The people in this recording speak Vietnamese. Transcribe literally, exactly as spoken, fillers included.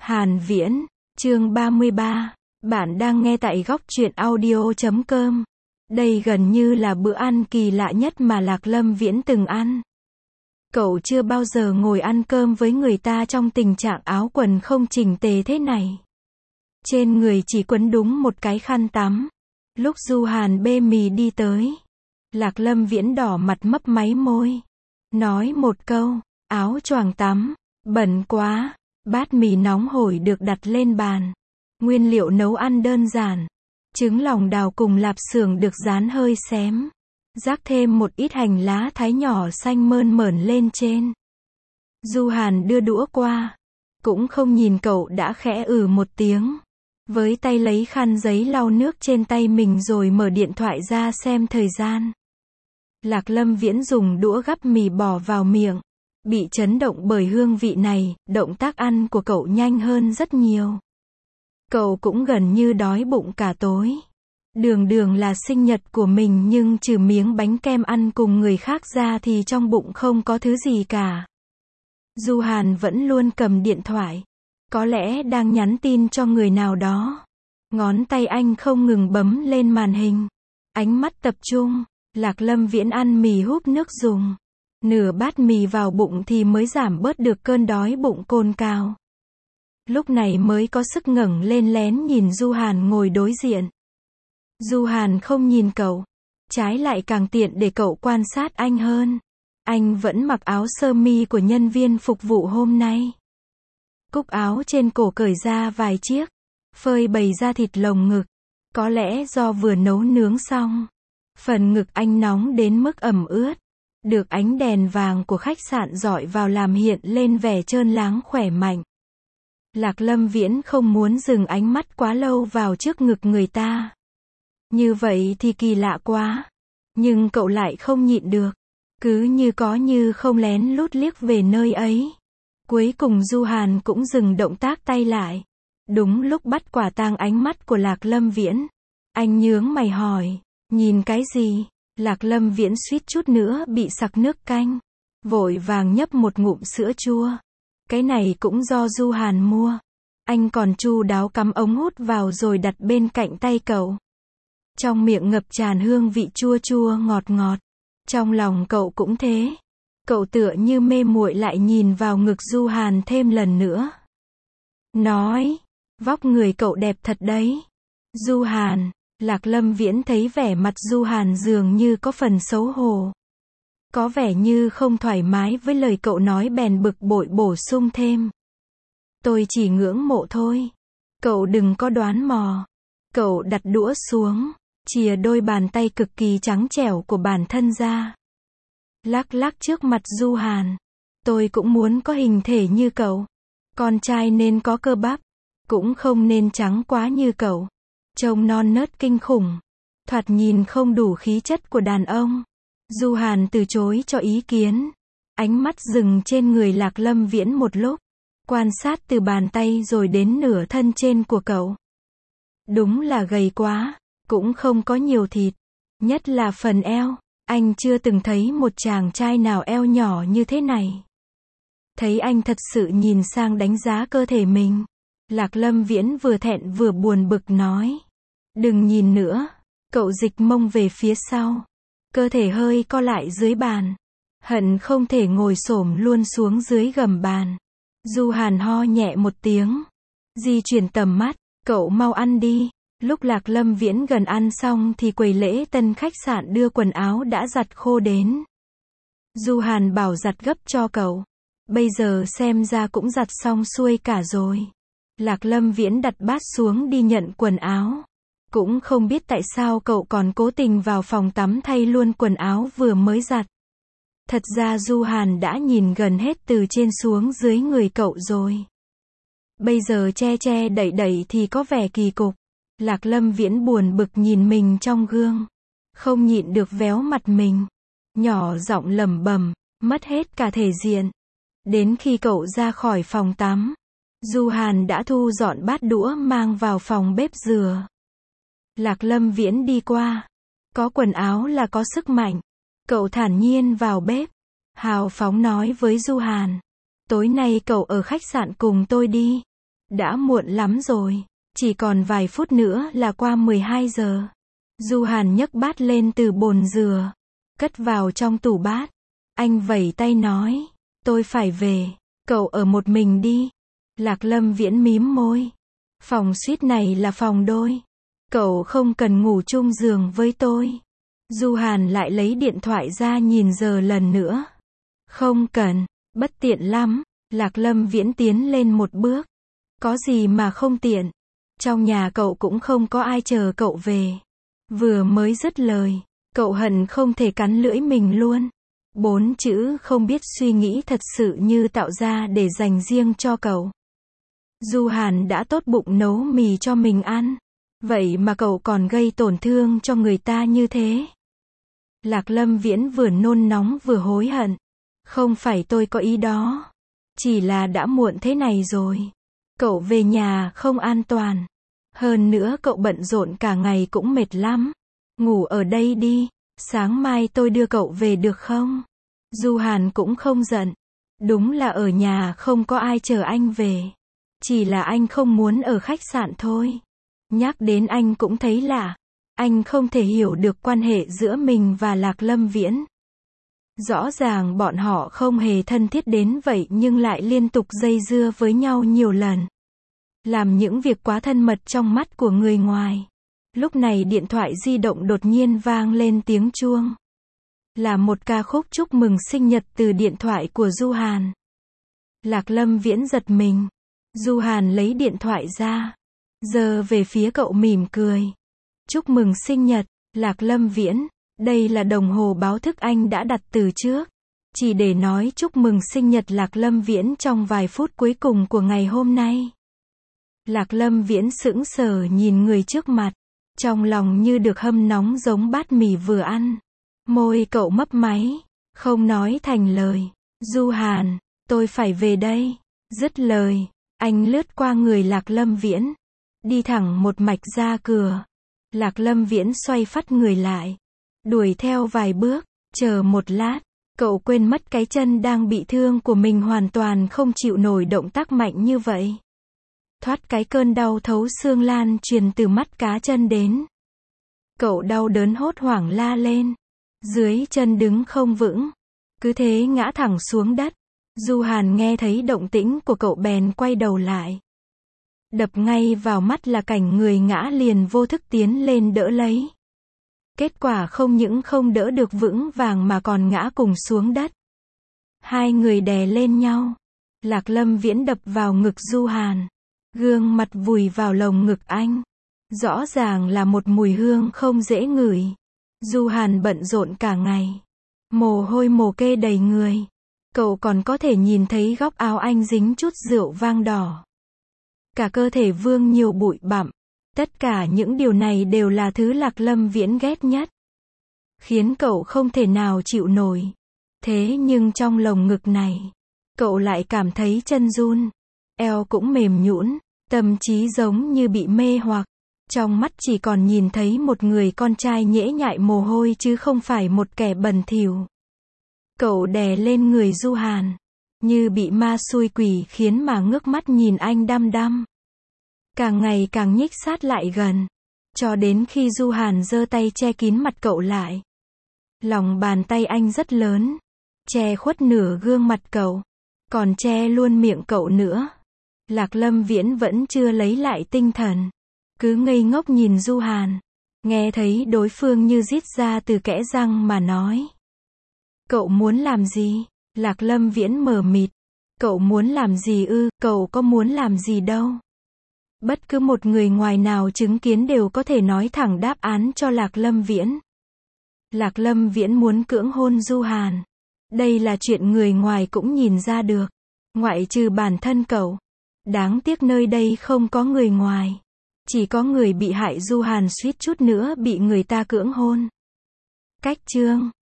Hàn Viễn, chương ba mươi ba. Bạn đang nghe tại góc truyện audio chấm com. Đây gần như là bữa ăn kỳ lạ nhất mà Lạc Lâm Viễn từng ăn. Cậu chưa bao giờ ngồi ăn cơm với người ta trong tình trạng áo quần không chỉnh tề thế này. Trên người chỉ quấn đúng một cái khăn tắm. Lúc Du Hàn bê mì đi tới, Lạc Lâm Viễn đỏ mặt mấp máy môi. Nói một câu, áo choàng tắm, bẩn quá. Bát mì nóng hổi được đặt lên bàn. Nguyên liệu nấu ăn đơn giản. Trứng lòng đào cùng lạp xưởng được rán hơi xém. Rắc thêm một ít hành lá thái nhỏ xanh mơn mởn lên trên. Du Hàn đưa đũa qua. Cũng không nhìn cậu đã khẽ ừ một tiếng. Với tay lấy khăn giấy lau nước trên tay mình rồi mở điện thoại ra xem thời gian. Lạc Lâm Viễn dùng đũa gắp mì bỏ vào miệng. Bị chấn động bởi hương vị này, động tác ăn của cậu nhanh hơn rất nhiều. Cậu cũng gần như đói bụng cả tối. Đường đường là sinh nhật của mình nhưng trừ miếng bánh kem ăn cùng người khác ra thì trong bụng không có thứ gì cả. Du Hàn vẫn luôn cầm điện thoại. Có lẽ đang nhắn tin cho người nào đó. Ngón tay anh không ngừng bấm lên màn hình. Ánh mắt tập trung. Lạc Lâm Viễn ăn mì húp nước dùng. Nửa bát mì vào bụng thì mới giảm bớt được cơn đói bụng cồn cào. Lúc này mới có sức ngẩng lên lén nhìn Du Hàn ngồi đối diện. Du Hàn không nhìn cậu. Trái lại càng tiện để cậu quan sát anh hơn. Anh vẫn mặc áo sơ mi của nhân viên phục vụ hôm nay. Cúc áo trên cổ cởi ra vài chiếc. Phơi bày ra thịt lồng ngực. Có lẽ do vừa nấu nướng xong. Phần ngực anh nóng đến mức ẩm ướt. Được ánh đèn vàng của khách sạn rọi vào làm hiện lên vẻ trơn láng khỏe mạnh. Lạc Lâm Viễn không muốn dừng ánh mắt quá lâu vào trước ngực người ta. Như vậy thì kỳ lạ quá. Nhưng cậu lại không nhịn được. Cứ như có như không lén lút liếc về nơi ấy. Cuối cùng Du Hàn cũng dừng động tác tay lại. Đúng lúc bắt quả tang ánh mắt của Lạc Lâm Viễn. Anh nhướng mày hỏi, nhìn cái gì? Lạc Lâm Viễn suýt chút nữa bị sặc nước canh. Vội vàng nhấp một ngụm sữa chua. Cái này cũng do Du Hàn mua. Anh còn chu đáo cắm ống hút vào rồi đặt bên cạnh tay cậu. Trong miệng ngập tràn hương vị chua chua ngọt ngọt. Trong lòng cậu cũng thế. Cậu tựa như mê muội lại nhìn vào ngực Du Hàn thêm lần nữa. Nói, vóc người cậu đẹp thật đấy. Du Hàn. Lạc Lâm Viễn thấy vẻ mặt Du Hàn dường như có phần xấu hổ. Có vẻ như không thoải mái với lời cậu nói bèn bực bội bổ sung thêm. Tôi chỉ ngưỡng mộ thôi. Cậu đừng có đoán mò. Cậu đặt đũa xuống, chìa đôi bàn tay cực kỳ trắng trẻo của bản thân ra. Lắc lắc trước mặt Du Hàn. Tôi cũng muốn có hình thể như cậu. Con trai nên có cơ bắp. Cũng không nên trắng quá như cậu. Trông non nớt kinh khủng. Thoạt nhìn không đủ khí chất của đàn ông. Du Hàn từ chối cho ý kiến. Ánh mắt dừng trên người Lạc Lâm Viễn một lúc. Quan sát từ bàn tay rồi đến nửa thân trên của cậu. Đúng là gầy quá. Cũng không có nhiều thịt. Nhất là phần eo. Anh chưa từng thấy một chàng trai nào eo nhỏ như thế này. Thấy anh thật sự nhìn sang đánh giá cơ thể mình. Lạc Lâm Viễn vừa thẹn vừa buồn bực nói. Đừng nhìn nữa. Cậu dịch mông về phía sau. Cơ thể hơi co lại dưới bàn. Hận không thể ngồi xổm luôn xuống dưới gầm bàn. Du Hàn ho nhẹ một tiếng. Di chuyển tầm mắt. Cậu mau ăn đi. Lúc Lạc Lâm Viễn gần ăn xong thì quầy lễ tân khách sạn đưa quần áo đã giặt khô đến. Du Hàn bảo giặt gấp cho cậu. Bây giờ xem ra cũng giặt xong xuôi cả rồi. Lạc Lâm Viễn đặt bát xuống đi nhận quần áo. Cũng không biết tại sao cậu còn cố tình vào phòng tắm thay luôn quần áo vừa mới giặt. Thật ra Du Hàn đã nhìn gần hết từ trên xuống dưới người cậu rồi. Bây giờ che che đậy đậy thì có vẻ kỳ cục. Lạc Lâm Viễn buồn bực nhìn mình trong gương. Không nhịn được véo mặt mình. Nhỏ giọng lẩm bẩm, mất hết cả thể diện. Đến khi cậu ra khỏi phòng tắm. Du Hàn đã thu dọn bát đũa mang vào phòng bếp dừa. Lạc Lâm Viễn đi qua. Có quần áo là có sức mạnh. Cậu thản nhiên vào bếp. Hào phóng nói với Du Hàn. Tối nay cậu ở khách sạn cùng tôi đi. Đã muộn lắm rồi. Chỉ còn vài phút nữa là qua mười hai giờ. Du Hàn nhấc bát lên từ bồn rửa. Cất vào trong tủ bát. Anh vẩy tay nói. Tôi phải về. Cậu ở một mình đi. Lạc Lâm Viễn mím môi. Phòng suite này là phòng đôi. Cậu không cần ngủ chung giường với tôi. Du Hàn lại lấy điện thoại ra nhìn giờ lần nữa. Không cần. Bất tiện lắm. Lạc Lâm Viễn tiến lên một bước. Có gì mà không tiện. Trong nhà cậu cũng không có ai chờ cậu về. Vừa mới dứt lời, cậu hận không thể cắn lưỡi mình luôn. Bốn chữ không biết suy nghĩ thật sự như tạo ra để dành riêng cho cậu. Du Hàn đã tốt bụng nấu mì cho mình ăn. Vậy mà cậu còn gây tổn thương cho người ta như thế. Lạc Lâm Viễn vừa nôn nóng vừa hối hận. Không phải tôi có ý đó. Chỉ là đã muộn thế này rồi. Cậu về nhà không an toàn. Hơn nữa cậu bận rộn cả ngày cũng mệt lắm. Ngủ ở đây đi. Sáng mai tôi đưa cậu về được không? Du Hàn cũng không giận. Đúng là ở nhà không có ai chờ anh về. Chỉ là anh không muốn ở khách sạn thôi. Nhắc đến anh cũng thấy lạ. Anh không thể hiểu được quan hệ giữa mình và Lạc Lâm Viễn. Rõ ràng bọn họ không hề thân thiết đến vậy nhưng lại liên tục dây dưa với nhau nhiều lần. Làm những việc quá thân mật trong mắt của người ngoài. Lúc này điện thoại di động đột nhiên vang lên tiếng chuông. Là một ca khúc chúc mừng sinh nhật từ điện thoại của Du Hàn. Lạc Lâm Viễn giật mình. Du Hàn lấy điện thoại ra. Giơ về phía cậu mỉm cười. Chúc mừng sinh nhật, Lạc Lâm Viễn. Đây là đồng hồ báo thức anh đã đặt từ trước. Chỉ để nói chúc mừng sinh nhật Lạc Lâm Viễn trong vài phút cuối cùng của ngày hôm nay. Lạc Lâm Viễn sững sờ nhìn người trước mặt. Trong lòng như được hâm nóng giống bát mì vừa ăn. Môi cậu mấp máy. Không nói thành lời. Du Hàn, tôi phải về đây. Dứt lời, anh lướt qua người Lạc Lâm Viễn. Đi thẳng một mạch ra cửa. Lạc Lâm Viễn xoay phắt người lại. Đuổi theo vài bước. Chờ một lát. Cậu quên mất cái chân đang bị thương của mình hoàn toàn không chịu nổi động tác mạnh như vậy. Thoát cái cơn đau thấu xương lan truyền từ mắt cá chân đến. Cậu đau đớn hốt hoảng la lên. Dưới chân đứng không vững. Cứ thế ngã thẳng xuống đất. Du Hàn nghe thấy động tĩnh của cậu bèn quay đầu lại. Đập ngay vào mắt là cảnh người ngã liền vô thức tiến lên đỡ lấy. Kết quả không những không đỡ được vững vàng mà còn ngã cùng xuống đất. Hai người đè lên nhau. Lạc Lâm Viễn đập vào ngực Du Hàn. Gương mặt vùi vào lồng ngực anh. Rõ ràng là một mùi hương không dễ ngửi. Du Hàn bận rộn cả ngày. Mồ hôi mồ kê đầy người. Cậu còn có thể nhìn thấy góc áo anh dính chút rượu vang đỏ. Cả cơ thể vương nhiều bụi bặm. Tất cả những điều này đều là thứ Lạc Lâm Viễn ghét nhất. Khiến cậu không thể nào chịu nổi. Thế nhưng trong lồng ngực này, cậu lại cảm thấy chân run. Eo cũng mềm nhũn, tâm trí giống như bị mê hoặc. Trong mắt chỉ còn nhìn thấy một người con trai nhễ nhại mồ hôi chứ không phải một kẻ bẩn thỉu. Cậu đè lên người Du Hàn. Như bị ma xui quỷ khiến mà ngước mắt nhìn anh đăm đăm. Càng ngày càng nhích sát lại gần. Cho đến khi Du Hàn giơ tay che kín mặt cậu lại. Lòng bàn tay anh rất lớn. Che khuất nửa gương mặt cậu. Còn che luôn miệng cậu nữa. Lạc Lâm Viễn vẫn chưa lấy lại tinh thần. Cứ ngây ngốc nhìn Du Hàn. Nghe thấy đối phương như rít ra từ kẽ răng mà nói. Cậu muốn làm gì? Lạc Lâm Viễn mờ mịt. Cậu muốn làm gì ư? Cậu có muốn làm gì đâu. Bất cứ một người ngoài nào chứng kiến đều có thể nói thẳng đáp án cho Lạc Lâm Viễn. Lạc Lâm Viễn muốn cưỡng hôn Du Hàn. Đây là chuyện người ngoài cũng nhìn ra được. Ngoại trừ bản thân cậu. Đáng tiếc nơi đây không có người ngoài. Chỉ có người bị hại. Du Hàn suýt chút nữa bị người ta cưỡng hôn. Cách chương